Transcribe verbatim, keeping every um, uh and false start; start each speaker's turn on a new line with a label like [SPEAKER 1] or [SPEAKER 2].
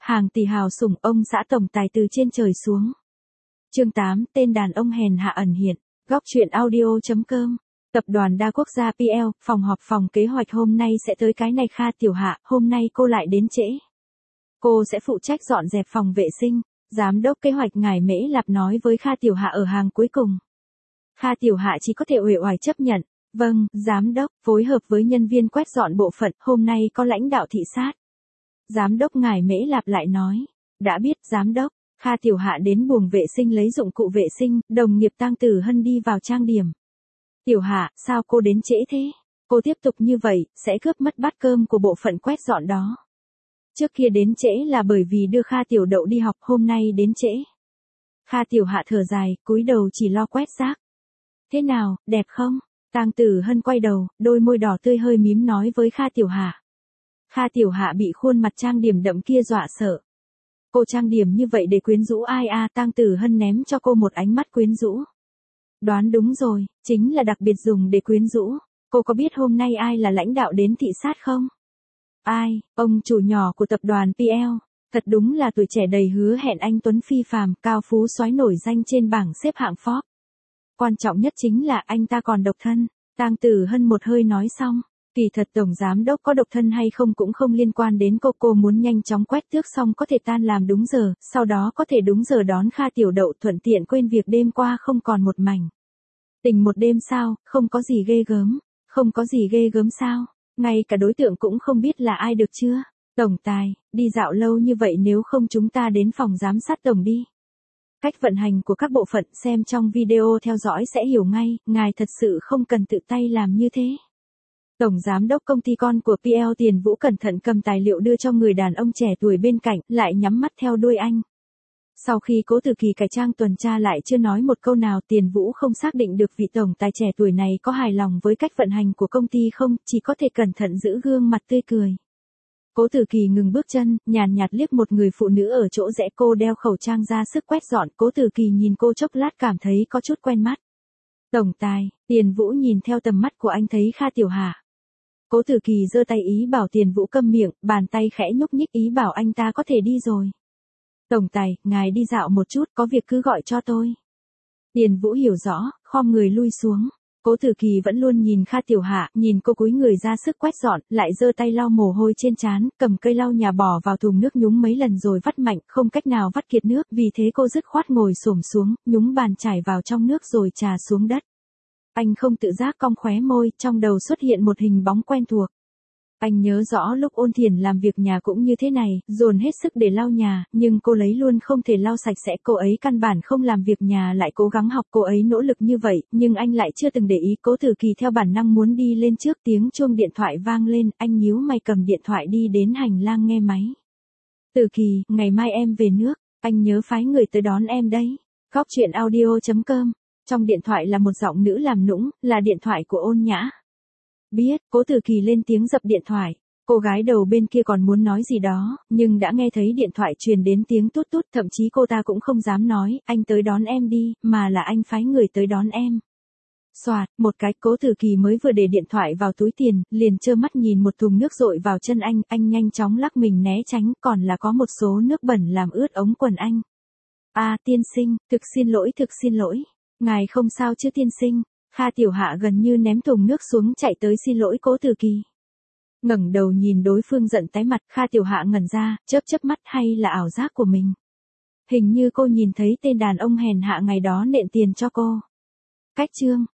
[SPEAKER 1] Hàng tỷ hào sủng ông xã tổng tài từ trên trời xuống. Chương tám, tên đàn ông hèn hạ ẩn hiện. Góc truyện audio chấm com. Tập đoàn đa quốc gia pê lờ, phòng họp phòng kế hoạch hôm nay sẽ tới cái này Kha Tiểu Hạ, hôm nay cô lại đến trễ. Cô sẽ phụ trách dọn dẹp phòng vệ sinh. Giám đốc kế hoạch ngài Mễ Lạp nói với Kha Tiểu Hạ ở hàng cuối cùng. Kha Tiểu Hạ chỉ có thể uể oải chấp nhận. Vâng, giám đốc, phối hợp với nhân viên quét dọn bộ phận, hôm nay có lãnh đạo thị sát. Giám đốc ngài Mễ Lạp lại nói. Đã biết, giám đốc. Kha Tiểu Hạ đến buồng vệ sinh lấy dụng cụ vệ sinh, đồng nghiệp Tang Tử Hân đi vào trang điểm. Tiểu Hạ, sao cô đến trễ thế? Cô tiếp tục như vậy, sẽ cướp mất bát cơm của bộ phận quét dọn đó. Trước kia đến trễ là bởi vì đưa Kha Tiểu Đậu đi học, hôm nay đến trễ. Kha Tiểu Hạ thở dài, cúi đầu chỉ lo quét rác. Thế nào, đẹp không? Tang Tử Hân quay đầu, đôi môi đỏ tươi hơi mím nói với Kha Tiểu Hạ. Kha Tiểu Hạ bị khuôn mặt trang điểm đậm kia dọa sợ. Cô trang điểm như vậy để quyến rũ ai à? Tang Tử Hân ném cho cô một ánh mắt quyến rũ. Đoán đúng rồi, chính là đặc biệt dùng để quyến rũ. Cô có biết hôm nay ai là lãnh đạo đến thị sát không? Ai, ông chủ nhỏ của tập đoàn pê lờ. Thật đúng là tuổi trẻ đầy hứa hẹn anh tuấn phi phàm, cao phú soái nổi danh trên bảng xếp hạng Forbes. Quan trọng nhất chính là anh ta còn độc thân. Tang Tử Hân một hơi nói xong. Kỳ thật tổng giám đốc có độc thân hay không cũng không liên quan đến cô. Cô muốn nhanh chóng quét tước xong có thể tan làm đúng giờ, sau đó có thể đúng giờ đón Kha Tiểu Đậu, thuận tiện quên việc đêm qua không còn một mảnh. Tình một đêm sao, không có gì ghê gớm. Không có gì ghê gớm sao, ngay cả đối tượng cũng không biết là ai được chưa? Tổng tài, đi dạo lâu như vậy nếu không chúng ta đến phòng giám sát tổng đi. Cách vận hành của các bộ phận xem trong video theo dõi sẽ hiểu ngay, ngài thật sự không cần tự tay làm như thế. Tổng giám đốc công ty con của pê lờ Tiền Vũ cẩn thận cầm tài liệu đưa cho người đàn ông trẻ tuổi bên cạnh, lại nhắm mắt theo đuôi anh. Sau khi Cố Tử Kỳ cải trang tuần tra lại chưa nói một câu nào, Tiền Vũ không xác định được vị tổng tài trẻ tuổi này có hài lòng với cách vận hành của công ty không, chỉ có thể cẩn thận giữ gương mặt tươi cười. Cố Tử Kỳ ngừng bước chân, nhàn nhạt liếc một người phụ nữ ở chỗ rẽ, cô đeo khẩu trang ra sức quét dọn. Cố Tử Kỳ nhìn cô chốc lát cảm thấy có chút quen mắt. Tổng tài, Tiền Vũ nhìn theo tầm mắt của anh thấy Kha Tiểu Hạ. Cố Tử Kỳ giơ tay ý bảo Tiền Vũ câm miệng, bàn tay khẽ nhúc nhích ý bảo anh ta có thể đi rồi. Tổng tài, ngài đi dạo một chút, có việc cứ gọi cho tôi. Tiền Vũ hiểu rõ, khom người lui xuống. Cố Tử Kỳ vẫn luôn nhìn Kha Tiểu Hạ, nhìn cô cúi người ra sức quét dọn, lại giơ tay lau mồ hôi trên trán, cầm cây lau nhà bỏ vào thùng nước nhúng mấy lần rồi vắt mạnh, không cách nào vắt kiệt nước, vì thế cô dứt khoát ngồi xổm xuống, nhúng bàn chải vào trong nước rồi trà xuống đất. Anh không tự giác cong khóe môi, trong đầu xuất hiện một hình bóng quen thuộc. Anh nhớ rõ lúc Ôn Thiển làm việc nhà cũng như thế này, dồn hết sức để lau nhà, nhưng cô ấy luôn không thể lau sạch sẽ, cô ấy căn bản không làm việc nhà lại cố gắng học, cô ấy nỗ lực như vậy, nhưng anh lại chưa từng để ý. Cố Tử Kỳ theo bản năng muốn đi lên trước, tiếng chuông điện thoại vang lên, anh nhíu mày cầm điện thoại đi đến hành lang nghe máy. Tử Kỳ, ngày mai em về nước, anh nhớ phái người tới đón em đấy. Góc truyện audio chấm com. Trong điện thoại là một giọng nữ làm nũng, là điện thoại của Ôn Nhã. Biết, Cố Tử Kỳ lên tiếng dập điện thoại. Cô gái đầu bên kia còn muốn nói gì đó, nhưng đã nghe thấy điện thoại truyền đến tiếng tút tút, thậm chí cô ta cũng không dám nói, anh tới đón em đi, mà là anh phái người tới đón em. Xoạt, một cái, Cố Tử Kỳ mới vừa để điện thoại vào túi tiền, liền trơ mắt nhìn một thùng nước dội vào chân anh, anh nhanh chóng lắc mình né tránh, còn là có một số nước bẩn làm ướt ống quần anh. À, tiên sinh, thực xin lỗi, thực xin lỗi. Ngài không sao chứ tiên sinh? Kha Tiểu Hạ gần như ném thùng nước xuống chạy tới xin lỗi Cố Tử Kỳ. Ngẩng đầu nhìn đối phương giận tái mặt, Kha Tiểu Hạ ngẩn ra, chớp chớp mắt, hay là ảo giác của mình. Hình như cô nhìn thấy tên đàn ông hèn hạ ngày đó nện tiền cho cô. Cách chương.